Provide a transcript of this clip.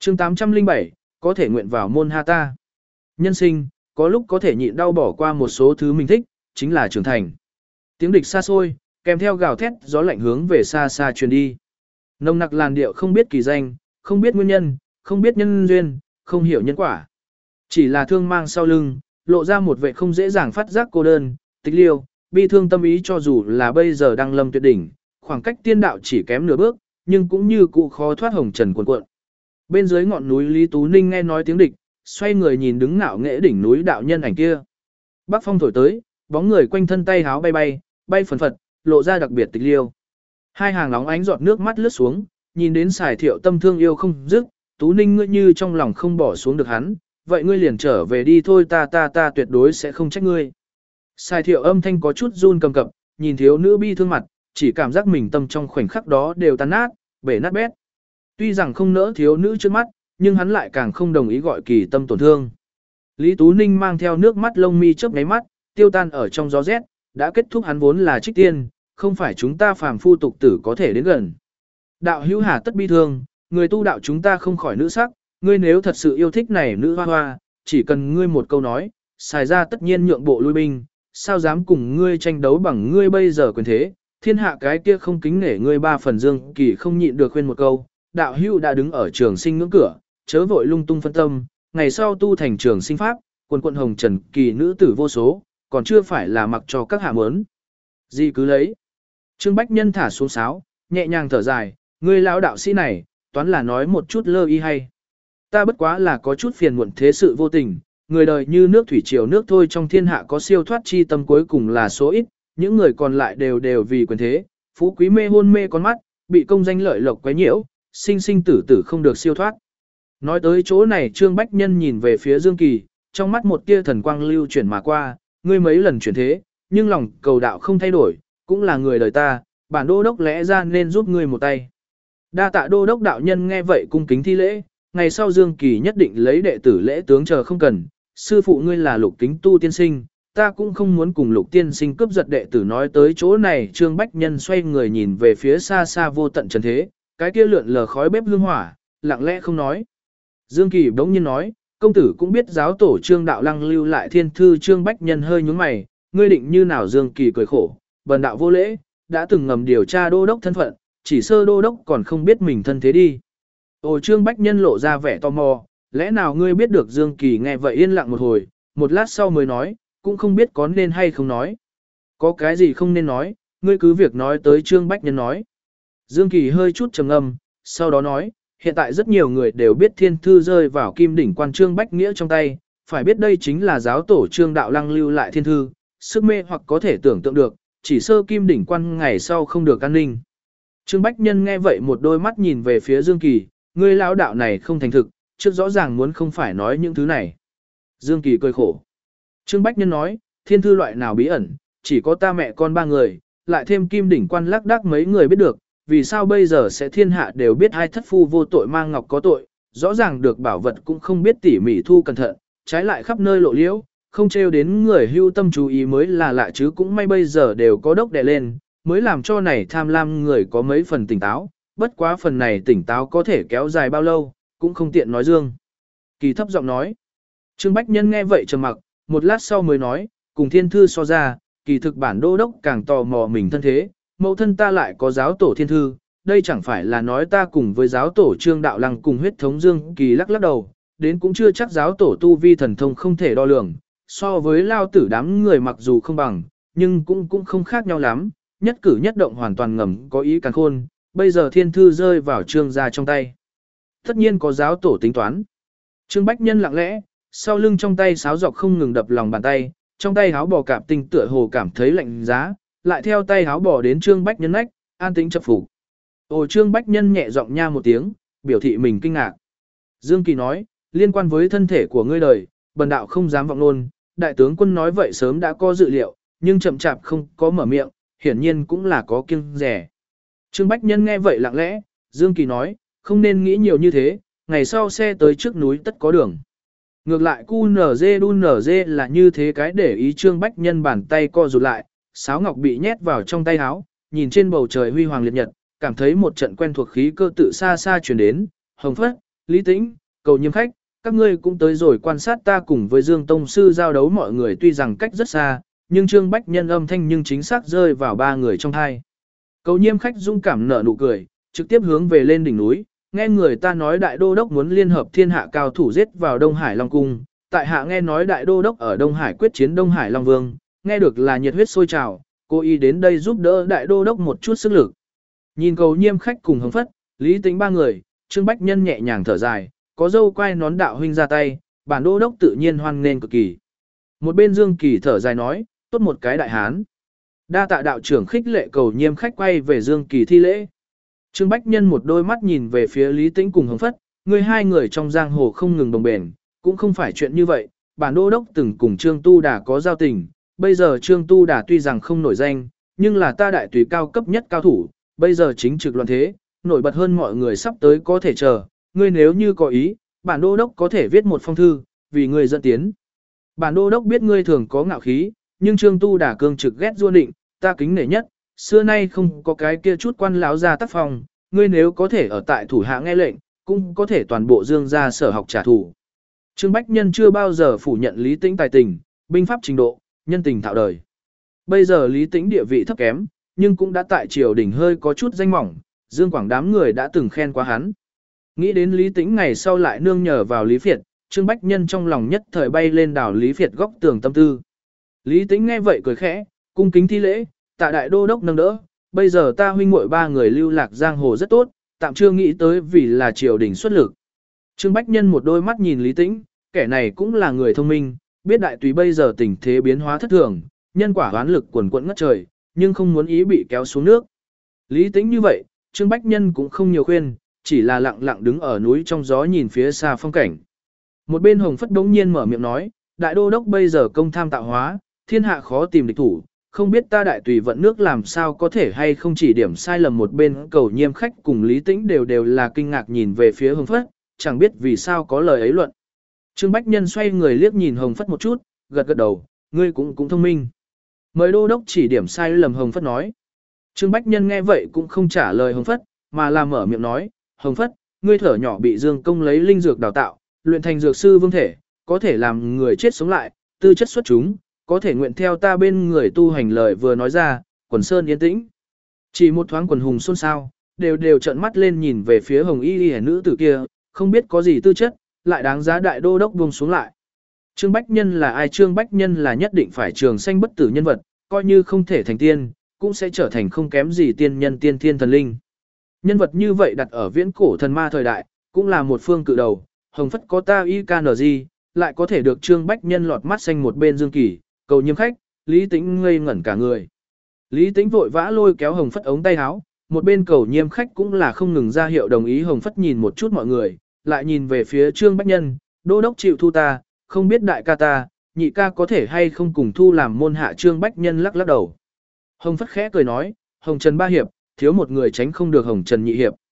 chương 807, có thể nguyện vào môn ha ta. Nhân sinh, có lúc có thể nhịn đau bỏ qua một số thứ mình thích, chính là trưởng thành. Tiếng địch xa xôi, kèm theo gào thét gió lạnh hướng về xa xa truyền đi. Nồng nặc làn điệu không biết kỳ danh, không biết nguyên nhân, không biết nhân duyên, không hiểu nhân quả. Chỉ là thương mang sau lưng, lộ ra một vẻ không dễ dàng phát giác cô đơn, tịch liêu, bi thương tâm ý cho dù là bây giờ đang lâm tuyệt đỉnh, khoảng cách tiên đạo chỉ kém nửa bước, nhưng cũng như cụ khó thoát hồng trần cuộn cuộn. Bên dưới ngọn núi Lý Tú Ninh nghe nói tiếng địch, xoay người nhìn đứng ngạo nghễ đỉnh núi đạo nhân ảnh kia. Bắc phong thổi tới, bóng người quanh thân tay háo bay bay, bay phần phật, lộ ra đặc biệt tịch liêu. Hai hàng nóng ánh giọt nước mắt lướt xuống, nhìn đến Sài Thiệu tâm thương yêu không dứt, Tú Ninh ngươi như trong lòng không bỏ xuống được hắn, vậy ngươi liền trở về đi thôi, ta tuyệt đối sẽ không trách ngươi. Sài Thiệu âm thanh có chút run cầm cập, nhìn thiếu nữ bi thương mặt, chỉ cảm giác mình tâm trong khoảnh khắc đó đều tan nát, bể nát bét. Tuy rằng không nỡ thiếu nữ trước mắt, nhưng hắn lại càng không đồng ý gọi kỳ tâm tổn thương. Lý Tú Ninh mang theo nước mắt lông mi chớp nháy mắt, tiêu tan ở trong gió rét, đã kết thúc hắn vốn là trích tiên, không phải chúng ta phàm phu tục tử có thể đến gần. Đạo hữu hà tất bi thương, người tu đạo chúng ta không khỏi nữ sắc, ngươi nếu thật sự yêu thích này nữ hoa hoa, chỉ cần ngươi một câu nói, xài ra tất nhiên nhượng bộ lui binh, sao dám cùng ngươi tranh đấu bằng ngươi bây giờ quyền thế, thiên hạ cái kia không kính nể ngươi ba phần. Dương Kỳ không nhịn được khuyên một câu, đạo hữu đã đứng ở trường sinh ngưỡng cửa, chớ vội lung tung phân tâm, ngày sau tu thành trường sinh pháp, quần quận hồng trần kỳ nữ tử vô số, còn chưa phải là mặc cho các hạ mớn. Gì cứ lấy. Trương Bách Nhân thả xuống sáo, nhẹ nhàng thở dài, ngươi lão đạo sĩ này, toán là nói một chút lơ y hay. Ta bất quá là có chút phiền muộn thế sự vô tình, người đời như nước thủy triều nước thôi, trong thiên hạ có siêu thoát chi tâm cuối cùng là số ít, những người còn lại đều vì quyền thế, phú quý mê hôn mê con mắt, bị công danh lợi lộc quấy nhiễu, sinh sinh tử tử không được siêu thoát. Nói tới chỗ này Trương Bách Nhân nhìn về phía Dương Kỳ, trong mắt một tia thần quang lưu chuyển mà qua, ngươi mấy lần chuyển thế, nhưng lòng cầu đạo không thay đổi, cũng là người đời ta, bản đô đốc lẽ ra nên giúp ngươi một tay. Đa tạ đô đốc đạo nhân nghe vậy cung kính thi lễ, ngày sau Dương Kỳ nhất định lấy đệ tử lễ tướng chờ không cần, sư phụ ngươi là Lục Kính Tu tiên sinh, ta cũng không muốn cùng Lục tiên sinh cướp giật đệ tử. Nói tới chỗ này Trương Bách Nhân xoay người nhìn về phía xa xa vô tận trần thế, cái kia lượn lờ khói bếp hương hỏa, lặng lẽ không nói. Dương Kỳ bỗng nhiên nói, công tử cũng biết giáo tổ Trương Đạo Lăng lưu lại thiên thư. Trương Bách Nhân hơi nhướng mày, ngươi định như nào? Dương Kỳ cười khổ, bần đạo vô lễ, đã từng ngầm điều tra đô đốc thân phận, chỉ sơ đô đốc còn không biết mình thân thế đi. Ồ, Trương Bách Nhân lộ ra vẻ tò mò, lẽ nào ngươi biết được? Dương Kỳ nghe vậy yên lặng một hồi, một lát sau mới nói, cũng không biết có nên hay không nói. Có cái gì không nên nói, ngươi cứ việc nói tới. Trương Bách Nhân nói. Dương Kỳ hơi chút trầm ngâm, sau đó nói, hiện tại rất nhiều người đều biết thiên thư rơi vào Kim Đỉnh Quan Trương Bách Nghĩa trong tay, phải biết đây chính là giáo tổ Trương Đạo Lăng lưu lại thiên thư, sức mê hoặc có thể tưởng tượng được, chỉ sơ Kim Đỉnh Quan ngày sau không được an ninh. Trương Bách Nhân nghe vậy một đôi mắt nhìn về phía Dương Kỳ, ngươi lão đạo này không thành thực, trước rõ ràng muốn không phải nói những thứ này. Dương Kỳ cười khổ. Trương Bách Nhân nói, thiên thư loại nào bí ẩn, chỉ có ta mẹ con ba người, lại thêm Kim Đỉnh Quan lác đác mấy người biết được, vì sao bây giờ sẽ thiên hạ đều biết hai thất phu vô tội mang ngọc có tội, rõ ràng được bảo vật cũng không biết tỉ mỉ thu cẩn thận, trái lại khắp nơi lộ liễu, không trêu đến người hưu tâm chú ý mới là lạ chứ. Cũng may bây giờ đều có đốc đè lên, mới làm cho này tham lam người có mấy phần tỉnh táo, bất quá phần này tỉnh táo có thể kéo dài bao lâu, cũng không tiện nói. Dương Kỳ thấp giọng nói. Trương Bách Nhân nghe vậy trầm mặc, một lát sau mới nói, cùng thiên thư so ra, kỳ thực bản đô đốc càng tò mò mình thân thế, mẫu thân ta lại có giáo tổ thiên thư, đây chẳng phải là nói ta cùng với giáo tổ Trương Đạo Lăng cùng huyết thống. Dương Kỳ lắc lắc đầu, đến cũng chưa chắc, giáo tổ tu vi thần thông không thể đo lường, so với lao tử đám người mặc dù không bằng, nhưng cũng không khác nhau lắm, nhất cử nhất động hoàn toàn ngầm có ý càn khôn, bây giờ thiên thư rơi vào Trương gia trong tay, tất nhiên có giáo tổ tính toán. Trương Bách Nhân lặng lẽ, sau lưng trong tay sáo dọc không ngừng đập lòng bàn tay, trong tay háo bò cạp tinh tựa hồ cảm thấy lạnh giá, lại theo tay háo bò đến Trương Bách Nhân nách, an tĩnh chập phục. Ồ, Trương Bách Nhân nhẹ giọng nha một tiếng, biểu thị mình kinh ngạc. Dương Kỳ nói, liên quan với thân thể của ngươi đời, bần đạo không dám vọng luôn, đại tướng quân nói vậy sớm đã có dự liệu, nhưng chậm chạp không có mở miệng, hiển nhiên cũng là có kiêng dè. Trương Bách Nhân nghe vậy lặng lẽ, Dương Kỳ nói, không nên nghĩ nhiều như thế, ngày sau xe tới trước núi tất có đường. Ngược lại QNZ DUNZ là như thế cái để ý. Trương Bách Nhân bàn tay co rụt lại, sáo ngọc bị nhét vào trong tay áo, nhìn trên bầu trời huy hoàng liệt nhật, cảm thấy một trận quen thuộc khí cơ tự xa xa truyền đến, hồng phất, Lý Tĩnh, Cầu Nhiêm khách, các ngươi cũng tới rồi quan sát ta cùng với Dương Tông Sư giao đấu mọi người tuy rằng cách rất xa, nhưng Trương Bách Nhân âm thanh nhưng chính xác rơi vào ba người trong thai. Cầu Nhiêm khách dung cảm nở nụ cười, trực tiếp hướng về lên đỉnh núi, nghe người ta nói đại đô đốc muốn liên hợp thiên hạ cao thủ giết vào Đông Hải Long Cung, tại hạ nghe nói đại đô đốc ở Đông Hải quyết chiến Đông Hải Long Vương, nghe được là nhiệt huyết sôi trào, cô y đến đây giúp đỡ đại đô đốc một chút sức lực. Nhìn Cầu Nhiêm khách cùng Hồng Phất, Lý Tĩnh ba người, Trương Bách Nhân nhẹ nhàng thở dài, có dâu quay nón đạo huynh ra tay, bản đô đốc tự nhiên hoan nghênh cực kỳ. Một bên Dương Kỳ thở dài nói, tốt một cái đại hán. Đa tạ đạo trưởng khích lệ. Cầu Nhiêm khách quay về Dương Kỳ thi lễ. Trương Bách Nhân một đôi mắt nhìn về phía Lý Tĩnh cùng Hồng Phất, người hai người trong giang hồ không ngừng đồng bền, cũng không phải chuyện như vậy, bản đô đốc từng cùng Trương Tu Đà có giao tình, bây giờ Trương Tu Đà tuy rằng không nổi danh, nhưng là ta đại tùy cao cấp nhất cao thủ, bây giờ chính trực loạn thế, nổi bật hơn mọi người sắp tới có thể chờ, ngươi nếu như có ý, bản đô đốc có thể viết một phong thư, vì ngươi dẫn tiến. Bản đô đốc biết ngươi thường có ngạo khí, nhưng Trương Tu Đà cương trực ghét du định, ta kính nể nhất, xưa nay không có cái kia chút quan lão ra tác phong, ngươi nếu có thể ở tại thủ hạ nghe lệnh, cũng có thể toàn bộ Dương gia sở học trả thù. Trương Bách Nhân chưa bao giờ phủ nhận Lý Tĩnh tài tình, binh pháp trình độ, nhân tình thạo đời. Bây giờ Lý Tĩnh địa vị thấp kém, nhưng cũng đã tại triều đình hơi có chút danh mỏng, Dương Quảng đám người đã từng khen quá hắn. Nghĩ đến Lý Tĩnh ngày sau lại nương nhờ vào Lý Phiệt, Trương Bách Nhân trong lòng nhất thời bay lên đảo Lý Phiệt góc tường tâm tư. Lý Tĩnh nghe vậy cười khẽ, cung kính thi lễ, tạ đại đô đốc nâng đỡ, bây giờ ta huynh muội ba người lưu lạc giang hồ rất tốt, tạm chưa nghĩ tới vì là triều đình xuất lực. Trương Bách Nhân một đôi mắt nhìn Lý Tĩnh, kẻ này cũng là người thông minh, biết đại tùy bây giờ tình thế biến hóa thất thường, nhân quả oán lực quần quẫn ngất trời, nhưng không muốn ý bị kéo xuống nước. Lý Tĩnh như vậy, Trương Bách Nhân cũng không nhiều khuyên, chỉ là lặng lặng đứng ở núi trong gió nhìn phía xa phong cảnh. Một bên Hồng Phất đống nhiên mở miệng nói, đại đô đốc bây giờ công tham tạo hóa, thiên hạ khó tìm địch thủ, không biết ta đại tùy vận nước làm sao có thể hay không chỉ điểm sai lầm. Một bên Cầu Nhiêm khách cùng Lý Tĩnh đều là kinh ngạc nhìn về phía Hồng Phất, chẳng biết vì sao có lời ấy luận. Trương Bách Nhân xoay người liếc nhìn Hồng Phất một chút, gật gật đầu, ngươi cũng thông minh. Mời đô đốc chỉ điểm sai lầm. Hồng Phất nói. Trương Bách Nhân nghe vậy cũng không trả lời Hồng Phất, mà là mở miệng nói, Hồng Phất, ngươi thở nhỏ bị Dương Công lấy linh dược đào tạo, luyện thành dược sư vương thể, có thể làm người chết sống lại, tư chất xuất chúng, có thể nguyện theo ta bên người tu hành. Lời vừa nói ra, quần sơn yên tĩnh. Chỉ một thoáng quần hùng xôn xao, đều trợn mắt lên nhìn về phía Hồng Y nữ tử kia, không biết có gì tư chất, lại đáng giá đại đô đốc buông xuống lại. Trương Bách Nhân là ai? Trương Bách Nhân là nhất định phải trường sanh bất tử nhân vật, coi như không thể thành tiên, cũng sẽ trở thành không kém gì tiên nhân tiên thiên thần linh. Nhân vật như vậy đặt ở viễn cổ thần ma thời đại, cũng là một phương cự đầu, Hồng Phất có ta IKNG, lại có thể được Trương Bách Nhân lọt mắt xanh. Một bên Dương Kỳ, Cầu Nhiêm khách, Lý Tĩnh ngây ngẩn cả người. Lý Tĩnh vội vã lôi kéo Hồng Phất ống tay áo, một bên Cầu Nhiêm khách cũng là không ngừng ra hiệu đồng ý. Hồng Phất nhìn một chút mọi người, lại nhìn về phía Trương Bách Nhân, đô đốc chịu thu ta, không biết đại ca ta, nhị ca có thể hay không cùng thu làm môn hạ. Trương Bách Nhân lắc lắc đầu. Hồng Phất khẽ cười nói, Hồng Trần ba hiệp, thiếu một người tránh không được Hồng Trần nhị hiệp.